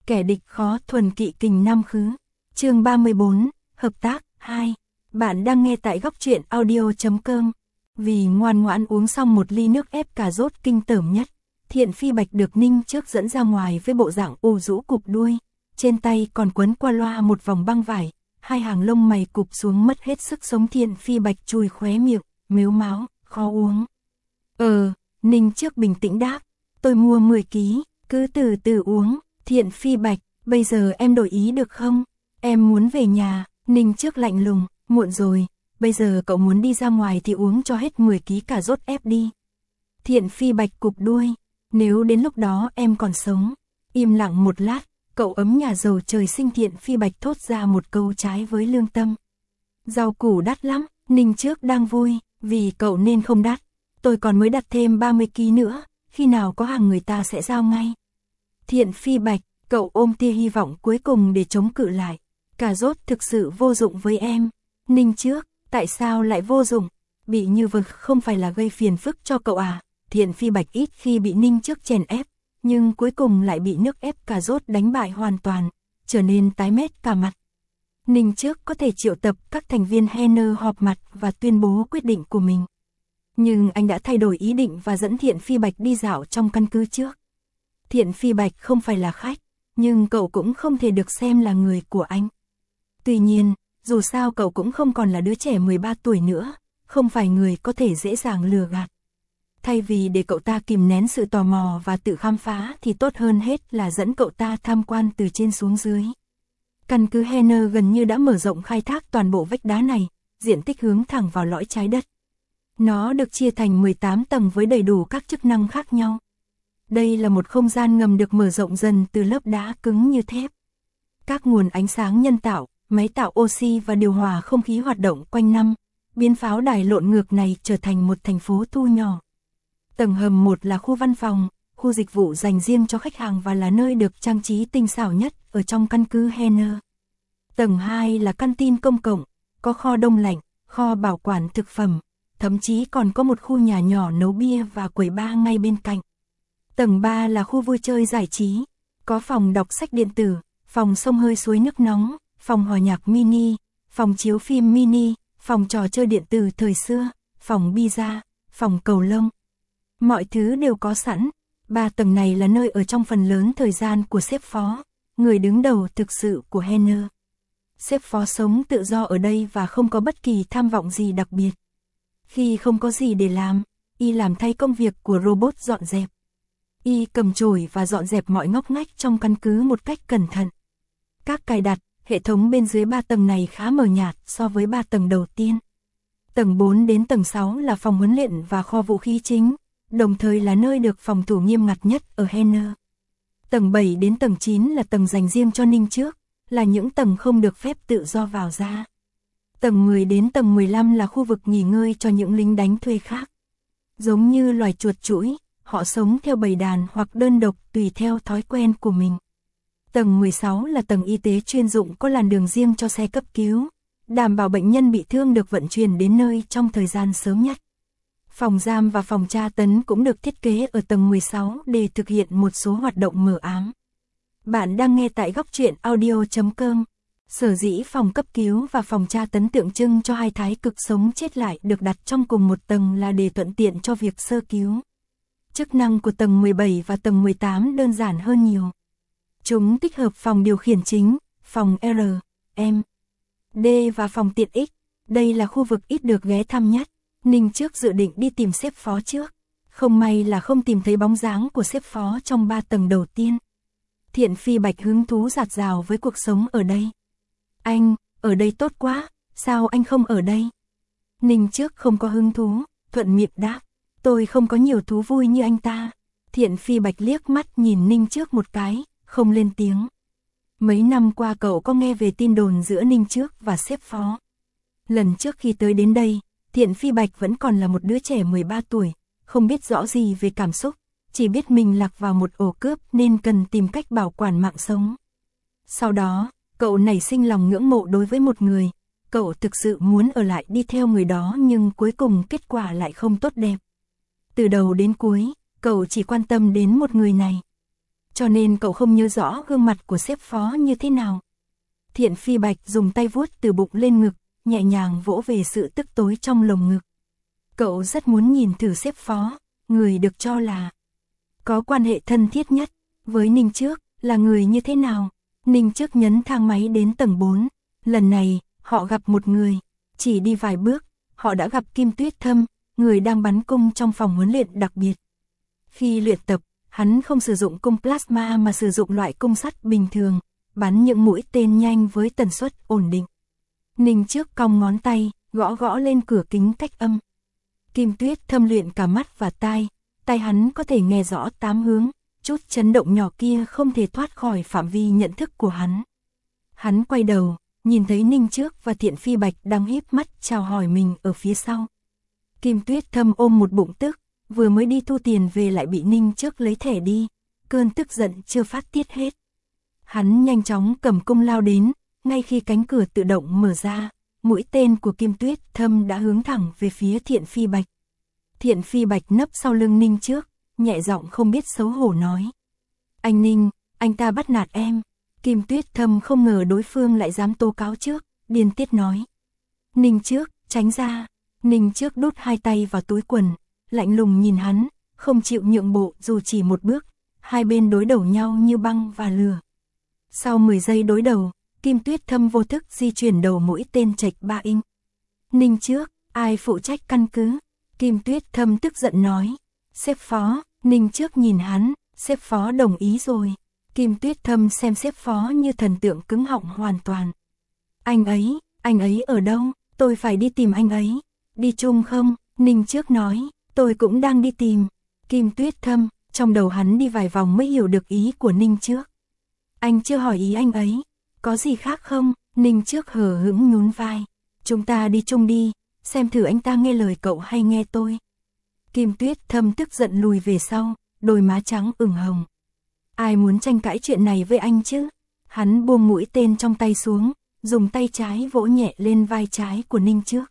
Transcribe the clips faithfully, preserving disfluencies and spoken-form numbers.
kẻ địch khó thuần kỵ kình nam khứ. Chương ba mươi bốn, hợp tác hai. Bạn đang nghe tại góc truyện audio chấm com. Vì ngoan ngoãn uống xong một ly nước ép cà rốt kinh tởm nhất, Thiện Phi Bạch được Ninh Trước dẫn ra ngoài với bộ dạng u rũ cụp đuôi, trên tay còn quấn qua loa một vòng băng vải, hai hàng lông mày cụp xuống mất hết sức sống. Thiện Phi Bạch chùi khóe miệng, mếu máo, khó uống. Ờ, Ninh Trước bình tĩnh đáp, tôi mua mười ký, cứ từ từ uống. Thiện Phi Bạch, bây giờ em đổi ý được không? Em muốn về nhà. Ninh Trước lạnh lùng, muộn rồi, bây giờ cậu muốn đi ra ngoài thì uống cho hết mười ký cà rốt ép đi. Thiện Phi Bạch cụp đuôi, nếu đến lúc đó em còn sống. Im lặng một lát, cậu ấm nhà giàu trời sinh. Thiện Phi Bạch thốt ra một câu trái với lương tâm. Rau củ đắt lắm. Ninh Trước đang vui, vì cậu nên không đắt. Tôi còn mới đặt thêm ba mươi ký nữa, khi nào có hàng người ta sẽ giao ngay. Thiện Phi Bạch, cậu ôm tia hy vọng cuối cùng để chống cự lại. Cà rốt thực sự vô dụng với em. Ninh Trước, tại sao lại vô dụng? Bị như vực không phải là gây phiền phức cho cậu à? Thiện Phi Bạch ít khi bị Ninh Trước chèn ép, nhưng cuối cùng lại bị nước ép cà rốt đánh bại hoàn toàn, trở nên tái mét cả mặt. Ninh Trước có thể triệu tập các thành viên Henner họp mặt và tuyên bố quyết định của mình. Nhưng anh đã thay đổi ý định và dẫn Thiện Phi Bạch đi dạo trong căn cứ trước. Thiện Phi Bạch không phải là khách, nhưng cậu cũng không thể được xem là người của anh. Tuy nhiên, dù sao cậu cũng không còn là đứa trẻ mười ba tuổi nữa, không phải người có thể dễ dàng lừa gạt. Thay vì để cậu ta kìm nén sự tò mò và tự khám phá thì tốt hơn hết là dẫn cậu ta tham quan từ trên xuống dưới. Căn cứ Henner gần như đã mở rộng khai thác toàn bộ vách đá này, diện tích hướng thẳng vào lõi trái đất. Nó được chia thành mười tám tầng với đầy đủ các chức năng khác nhau. Đây là một không gian ngầm được mở rộng dần từ lớp đá cứng như thép. Các nguồn ánh sáng nhân tạo, máy tạo oxy và điều hòa không khí hoạt động quanh năm, biến pháo đài lộn ngược này trở thành một thành phố thu nhỏ. Tầng hầm một là khu văn phòng, khu dịch vụ dành riêng cho khách hàng và là nơi được trang trí tinh xảo nhất ở trong căn cứ Henner. Tầng hai là căn tin công cộng, có kho đông lạnh, kho bảo quản thực phẩm, thậm chí còn có một khu nhà nhỏ nấu bia và quầy bar ngay bên cạnh. Tầng ba là khu vui chơi giải trí, có phòng đọc sách điện tử, phòng xông hơi suối nước nóng, phòng hòa nhạc mini, phòng chiếu phim mini, phòng trò chơi điện tử thời xưa, phòng pizza, phòng cầu lông. Mọi thứ đều có sẵn. Ba tầng này là nơi ở trong phần lớn thời gian của sếp phó, người đứng đầu thực sự của Henner. Sếp phó sống tự do ở đây và không có bất kỳ tham vọng gì đặc biệt. Khi không có gì để làm, y làm thay công việc của robot dọn dẹp. Y cầm chổi và dọn dẹp mọi ngóc ngách trong căn cứ một cách cẩn thận. Các cài đặt, hệ thống bên dưới ba tầng này khá mờ nhạt so với ba tầng đầu tiên. Tầng bốn đến tầng sáu là phòng huấn luyện và kho vũ khí chính, đồng thời là nơi được phòng thủ nghiêm ngặt nhất ở Henner. Tầng bảy đến tầng chín là tầng dành riêng cho Ninh Trước, là những tầng không được phép tự do vào ra. Tầng mười đến tầng mười lăm là khu vực nghỉ ngơi cho những lính đánh thuê khác. Giống như loài chuột chũi, họ sống theo bầy đàn hoặc đơn độc tùy theo thói quen của mình. Tầng mười sáu là tầng y tế chuyên dụng, có làn đường riêng cho xe cấp cứu, đảm bảo bệnh nhân bị thương được vận chuyển đến nơi trong thời gian sớm nhất. Phòng giam và phòng tra tấn cũng được thiết kế ở tầng mười sáu để thực hiện một số hoạt động mờ ám. Bạn đang nghe tại góc truyện audio chấm com. Sở dĩ phòng cấp cứu và phòng tra tấn tượng trưng cho hai thái cực sống chết lại được đặt trong cùng một tầng là để thuận tiện cho việc sơ cứu. Chức năng của tầng mười bảy và tầng mười tám đơn giản hơn nhiều. Chúng tích hợp phòng điều khiển chính, phòng R, M, D và phòng tiện ích. Đây là khu vực ít được ghé thăm nhất. Ninh Trước dự định đi tìm sếp phó trước. Không may là không tìm thấy bóng dáng của sếp phó trong ba tầng đầu tiên. Thiện Phi Bạch hứng thú dạt dào với cuộc sống ở đây. Anh, ở đây tốt quá, sao anh không ở đây? Ninh Trước không có hứng thú, thuận miệng đáp. Tôi không có nhiều thú vui như anh ta. Thiện Phi Bạch liếc mắt nhìn Ninh Trước một cái, không lên tiếng. Mấy năm qua cậu có nghe về tin đồn giữa Ninh Trước và sếp phó. Lần trước khi tới đến đây, Thiện Phi Bạch vẫn còn là một đứa trẻ mười ba tuổi, không biết rõ gì về cảm xúc, chỉ biết mình lạc vào một ổ cướp nên cần tìm cách bảo quản mạng sống. Sau đó, cậu nảy sinh lòng ngưỡng mộ đối với một người, cậu thực sự muốn ở lại đi theo người đó nhưng cuối cùng kết quả lại không tốt đẹp. Từ đầu đến cuối, cậu chỉ quan tâm đến một người này. cho nên cậu không nhớ rõ gương mặt của sếp phó như thế nào. Thiện Phi Bạch dùng tay vuốt từ bụng lên ngực, nhẹ nhàng vỗ về sự tức tối trong lồng ngực. Cậu rất muốn nhìn thử sếp phó, người được cho là có quan hệ thân thiết nhất với Ninh Trước, là người như thế nào. Ninh Trước nhấn thang máy đến tầng bốn, lần này, họ gặp một người, chỉ đi vài bước, họ đã gặp Kim Tuyết Thâm, người đang bắn cung trong phòng huấn luyện đặc biệt. Khi luyện tập, hắn không sử dụng cung plasma mà sử dụng loại cung sắt bình thường, bắn những mũi tên nhanh với tần suất ổn định. Ninh Trước cong ngón tay, gõ gõ lên cửa kính cách âm. Kim Tuyết Thâm luyện cả mắt và tai, tai hắn có thể nghe rõ tám hướng, chút chấn động nhỏ kia không thể thoát khỏi phạm vi nhận thức của hắn. Hắn quay đầu, nhìn thấy Ninh Trước và Thiện Phi Bạch đang híp mắt chào hỏi mình ở phía sau. Kim Tuyết Thâm ôm một bụng tức, vừa mới đi thu tiền về lại bị Ninh Trước lấy thẻ đi, cơn tức giận chưa phát tiết hết. Hắn nhanh chóng cầm cung lao đến, ngay khi cánh cửa tự động mở ra, mũi tên của Kim Tuyết Thâm đã hướng thẳng về phía Thiện Phi Bạch. Thiện Phi Bạch nấp sau lưng Ninh Trước, nhẹ giọng không biết xấu hổ nói. Anh Ninh, anh ta bắt nạt em. Kim Tuyết Thâm không ngờ đối phương lại dám tố cáo trước, điên tiết nói. Ninh Trước, tránh ra. Ninh Trước đút hai tay vào túi quần, lạnh lùng nhìn hắn, không chịu nhượng bộ dù chỉ một bước, hai bên đối đầu nhau như băng và lửa. Sau mười giây đối đầu, Kim Tuyết Thâm vô thức di chuyển đầu mũi tên chệch ba inch. Ninh Trước, ai phụ trách căn cứ? Kim Tuyết Thâm tức giận nói. Sếp phó. Ninh Trước nhìn hắn, sếp phó đồng ý rồi. Kim Tuyết Thâm xem sếp phó như thần tượng cứng họng hoàn toàn. Anh ấy, anh ấy ở đâu? Tôi phải đi tìm anh ấy. Đi chung không? Ninh Trước nói, tôi cũng đang đi tìm. Kim Tuyết Thâm, trong đầu hắn đi vài vòng mới hiểu được ý của Ninh Trước. Anh chưa hỏi ý anh ấy, có gì khác không? Ninh Trước hờ hững nhún vai. Chúng ta đi chung đi, xem thử anh ta nghe lời cậu hay nghe tôi. Kim Tuyết Thâm tức giận lùi về sau, đôi má trắng ửng hồng. Ai muốn tranh cãi chuyện này với anh chứ? Hắn buông mũi tên trong tay xuống, dùng tay trái vỗ nhẹ lên vai trái của Ninh Trước.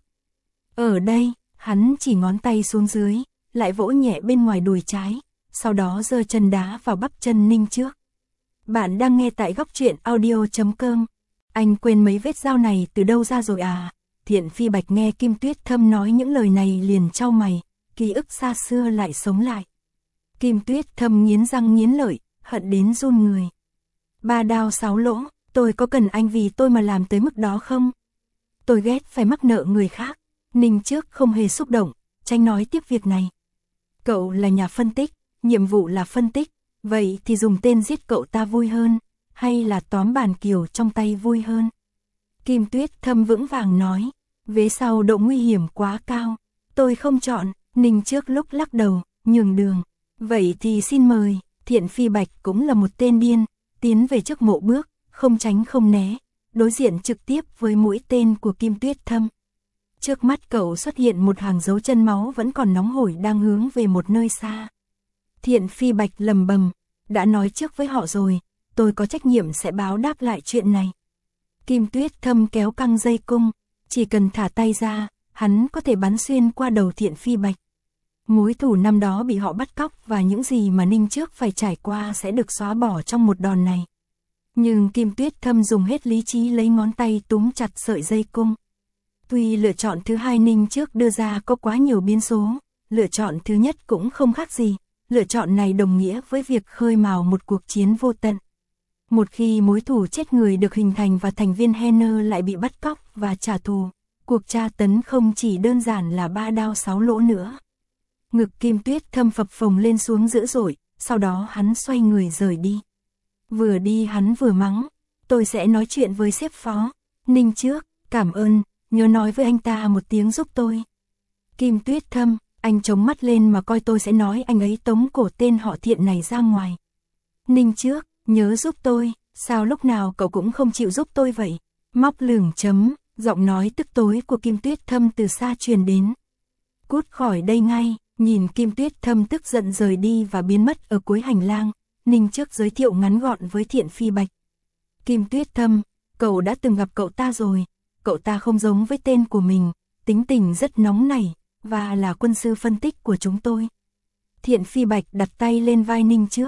Ở đây, hắn chỉ ngón tay xuống dưới, lại vỗ nhẹ bên ngoài đùi trái, sau đó giơ chân đá vào bắp chân Ninh Trước. Bạn đang nghe tại góc truyện audio chấm com. Anh quên mấy vết dao này từ đâu ra rồi à? Thiện Phi Bạch nghe Kim Tuyết Thâm nói những lời này liền chau mày, ký ức xa xưa lại sống lại. Kim Tuyết Thâm nghiến răng nghiến lợi, hận đến run người. Ba đao sáu lỗ, tôi có cần anh vì tôi mà làm tới mức đó không? Tôi ghét phải mắc nợ người khác. Ninh Trước không hề xúc động, tránh nói tiếp việc này. Cậu là nhà phân tích, nhiệm vụ là phân tích, vậy thì dùng tên giết cậu ta vui hơn, hay là tóm bàn kiều trong tay vui hơn? Kim Tuyết Thâm vững vàng nói, vế sau độ nguy hiểm quá cao, tôi không chọn. Ninh Trước lúc lắc đầu, nhường đường. Vậy thì xin mời. Thiện Phi Bạch cũng là một tên điên, tiến về trước mộ bước, không tránh không né, đối diện trực tiếp với mũi tên của Kim Tuyết Thâm. Trước mắt cậu xuất hiện một hàng dấu chân máu vẫn còn nóng hổi đang hướng về một nơi xa. Thiện Phi Bạch lầm bầm, đã nói trước với họ rồi, tôi có trách nhiệm sẽ báo đáp lại chuyện này. Kim Tuyết Thâm kéo căng dây cung, chỉ cần thả tay ra, hắn có thể bắn xuyên qua đầu Thiện Phi Bạch. Mối thù năm đó bị họ bắt cóc và những gì mà Ninh Trước phải trải qua sẽ được xóa bỏ trong một đòn này. Nhưng Kim Tuyết Thâm dùng hết lý trí lấy ngón tay túm chặt sợi dây cung. Tuy lựa chọn thứ hai Ninh Trước đưa ra có quá nhiều biến số, lựa chọn thứ nhất cũng không khác gì, lựa chọn này đồng nghĩa với việc khơi mào một cuộc chiến vô tận. Một khi mối thù chết người được hình thành và thành viên Henner lại bị bắt cóc và trả thù, cuộc tra tấn không chỉ đơn giản là ba đao sáu lỗ nữa. Ngực Kim Tuyết Thâm phập phồng lên xuống dữ dội, sau đó hắn xoay người rời đi. Vừa đi hắn vừa mắng, tôi sẽ nói chuyện với sếp phó. Ninh Trước, cảm ơn, nhớ nói với anh ta một tiếng giúp tôi. Kim Tuyết Thâm, anh chống mắt lên mà coi tôi sẽ nói anh ấy tống cổ tên họ Thiện này ra ngoài. Ninh Trước, nhớ giúp tôi, sao lúc nào cậu cũng không chịu giúp tôi vậy? Móc lửng chấm, giọng nói tức tối của Kim Tuyết Thâm từ xa truyền đến. Cút khỏi đây ngay. Nhìn Kim Tuyết Thâm tức giận rời đi và biến mất ở cuối hành lang, Ninh Trước giới thiệu ngắn gọn với Thiện Phi Bạch. Kim Tuyết Thâm, cậu đã từng gặp cậu ta rồi, cậu ta không giống với tên của mình, tính tình rất nóng nảy, và là quân sư phân tích của chúng tôi. Thiện Phi Bạch đặt tay lên vai Ninh Trước.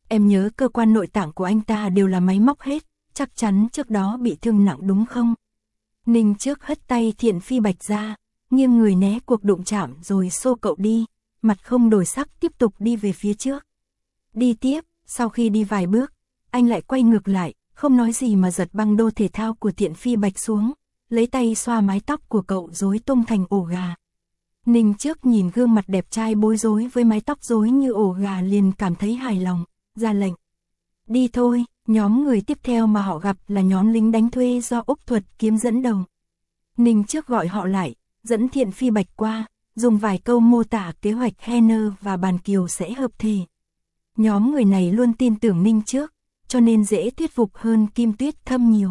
Em nhớ cơ quan nội tạng của anh ta đều là máy móc hết, chắc chắn trước đó bị thương nặng đúng không? Ninh Trước hất tay Thiện Phi Bạch ra, nghiêng người né cuộc đụng chạm rồi xô cậu đi, mặt không đổi sắc tiếp tục đi về phía trước. Đi tiếp, sau khi đi vài bước, anh lại quay ngược lại, không nói gì mà giật băng đô thể thao của Thiện Phi Bạch xuống, lấy tay xoa mái tóc của cậu rối tung thành ổ gà. Ninh Trước nhìn gương mặt đẹp trai bối rối với mái tóc rối như ổ gà liền cảm thấy hài lòng, ra lệnh. Đi thôi, nhóm người tiếp theo mà họ gặp là nhóm lính đánh thuê do Úc Thuật Kiếm dẫn đầu. Ninh Trước gọi họ lại, dẫn Thiện Phi Bạch qua, dùng vài câu mô tả kế hoạch Henner và Bàn Kiều sẽ hợp thể. Nhóm người này luôn tin tưởng Ninh Trước, cho nên dễ thuyết phục hơn Kim Tuyết Thâm nhiều.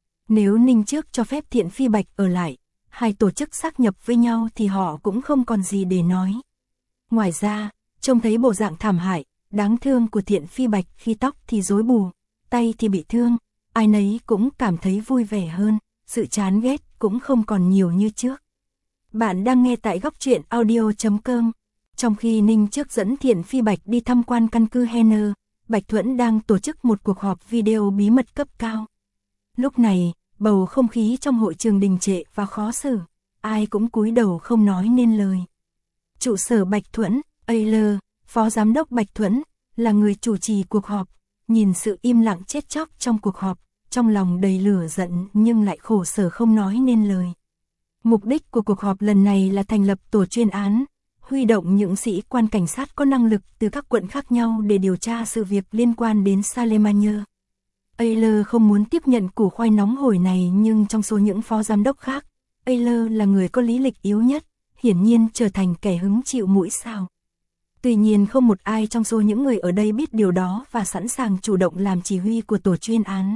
Nếu Ninh Trước cho phép Thiện Phi Bạch ở lại, hai tổ chức xác nhập với nhau thì họ cũng không còn gì để nói. Ngoài ra, trông thấy bộ dạng thảm hại, đáng thương của Thiện Phi Bạch khi tóc thì rối bù, tay thì bị thương, ai nấy cũng cảm thấy vui vẻ hơn, sự chán ghét cũng không còn nhiều như trước. Bạn đang nghe tại góc truyện audio chấm com. Trong khi Ninh Trước dẫn Thiện Phi Bạch đi tham quan căn cứ Henner, Bạch Thuẫn đang tổ chức một cuộc họp video bí mật cấp cao. Lúc này, bầu không khí trong hội trường đình trệ và khó xử, ai cũng cúi đầu không nói nên lời. Trụ sở Bạch Thuẫn, Ayler, Phó Giám đốc Bạch Thuẫn, là người chủ trì cuộc họp, nhìn sự im lặng chết chóc trong cuộc họp, trong lòng đầy lửa giận nhưng lại khổ sở không nói nên lời. Mục đích của cuộc họp lần này là thành lập tổ chuyên án, huy động những sĩ quan cảnh sát có năng lực từ các quận khác nhau để điều tra sự việc liên quan đến Salemania. Ayler không muốn tiếp nhận củ khoai nóng hổi này nhưng trong số những phó giám đốc khác, Ayler là người có lý lịch yếu nhất, hiển nhiên trở thành kẻ hứng chịu mũi sao. Tuy nhiên không một ai trong số những người ở đây biết điều đó và sẵn sàng chủ động làm chỉ huy của tổ chuyên án.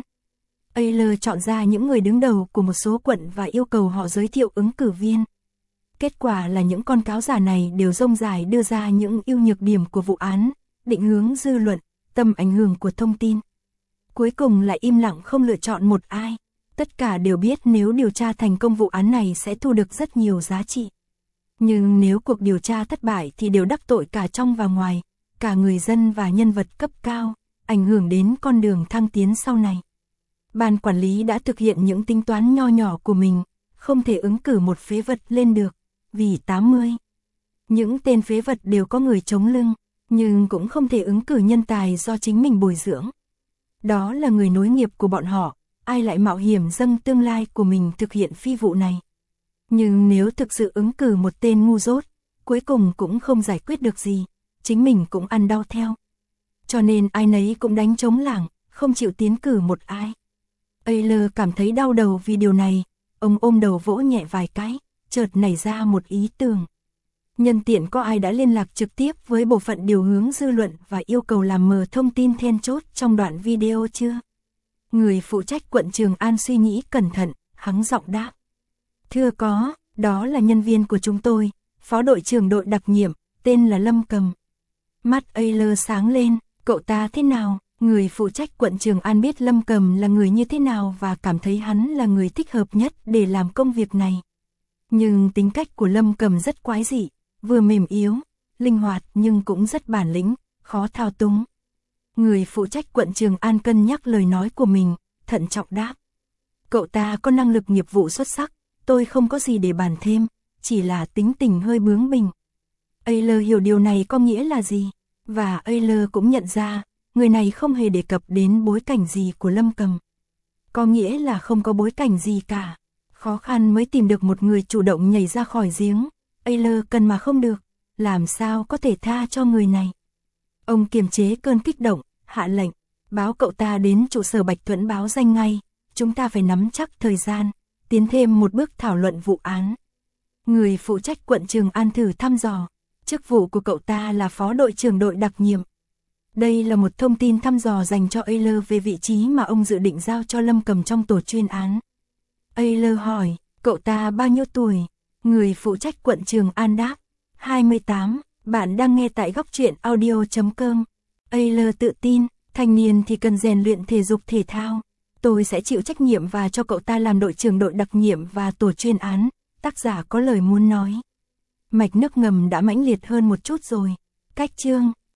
Ayler chọn ra những người đứng đầu của một số quận và yêu cầu họ giới thiệu ứng cử viên. Kết quả là những con cáo giả này đều rông rải đưa ra những ưu nhược điểm của vụ án, định hướng dư luận, tầm ảnh hưởng của thông tin. Cuối cùng lại im lặng không lựa chọn một ai. Tất cả đều biết nếu điều tra thành công vụ án này sẽ thu được rất nhiều giá trị. Nhưng nếu cuộc điều tra thất bại thì đều đắc tội cả trong và ngoài, cả người dân và nhân vật cấp cao, ảnh hưởng đến con đường thăng tiến sau này. Ban quản lý đã thực hiện những tính toán nho nhỏ của mình, không thể ứng cử một phế vật lên được, vì tám mươi. Những tên phế vật đều có người chống lưng, nhưng cũng không thể ứng cử nhân tài do chính mình bồi dưỡng. Đó là người nối nghiệp của bọn họ, ai lại mạo hiểm dâng tương lai của mình thực hiện phi vụ này. Nhưng nếu thực sự ứng cử một tên ngu dốt, cuối cùng cũng không giải quyết được gì, chính mình cũng ăn đau theo. Cho nên ai nấy cũng đánh trống lảng, không chịu tiến cử một ai. Ayler cảm thấy đau đầu vì điều này, ông ôm đầu vỗ nhẹ vài cái, chợt nảy ra một ý tưởng. Nhân tiện có ai đã liên lạc trực tiếp với bộ phận điều hướng dư luận và yêu cầu làm mờ thông tin then chốt trong đoạn video chưa? Người phụ trách quận Trường An suy nghĩ cẩn thận, hắng giọng đáp. Thưa có, đó là nhân viên của chúng tôi, phó đội trưởng đội đặc nhiệm, tên là Lâm Cầm. Mắt Ayler sáng lên, cậu ta thế nào? Người phụ trách quận Trường An biết Lâm Cầm là người như thế nào và cảm thấy hắn là người thích hợp nhất để làm công việc này. Nhưng tính cách của Lâm Cầm rất quái dị, vừa mềm yếu, linh hoạt nhưng cũng rất bản lĩnh, khó thao túng. Người phụ trách quận Trường An cân nhắc lời nói của mình, thận trọng đáp. Cậu ta có năng lực nghiệp vụ xuất sắc, tôi không có gì để bàn thêm, chỉ là tính tình hơi bướng bỉnh. Ayler hiểu điều này có nghĩa là gì, và Ayler cũng nhận ra, người này không hề đề cập đến bối cảnh gì của Lâm Cầm. Có nghĩa là không có bối cảnh gì cả. Khó khăn mới tìm được một người chủ động nhảy ra khỏi giếng. Ayler cần mà không được, làm sao có thể tha cho người này. Ông kiềm chế cơn kích động, hạ lệnh, báo cậu ta đến trụ sở Bạch Thuẫn báo danh ngay, chúng ta phải nắm chắc thời gian, tiến thêm một bước thảo luận vụ án. Người phụ trách quận Trường An thử thăm dò, chức vụ của cậu ta là phó đội trưởng đội đặc nhiệm. Đây là một thông tin thăm dò dành cho Ayler về vị trí mà ông dự định giao cho Lâm Cầm trong tổ chuyên án. Ayler hỏi, cậu ta bao nhiêu tuổi? Người phụ trách quận Trường An đáp, hai mươi tám, bạn đang nghe tại góc truyện audio chấm com. Ayler tự tin, thanh niên thì cần rèn luyện thể dục thể thao. Tôi sẽ chịu trách nhiệm và cho cậu ta làm đội trưởng đội đặc nhiệm và tổ chuyên án, tác giả có lời muốn nói. Mạch nước ngầm đã mãnh liệt hơn một chút rồi. Cách chương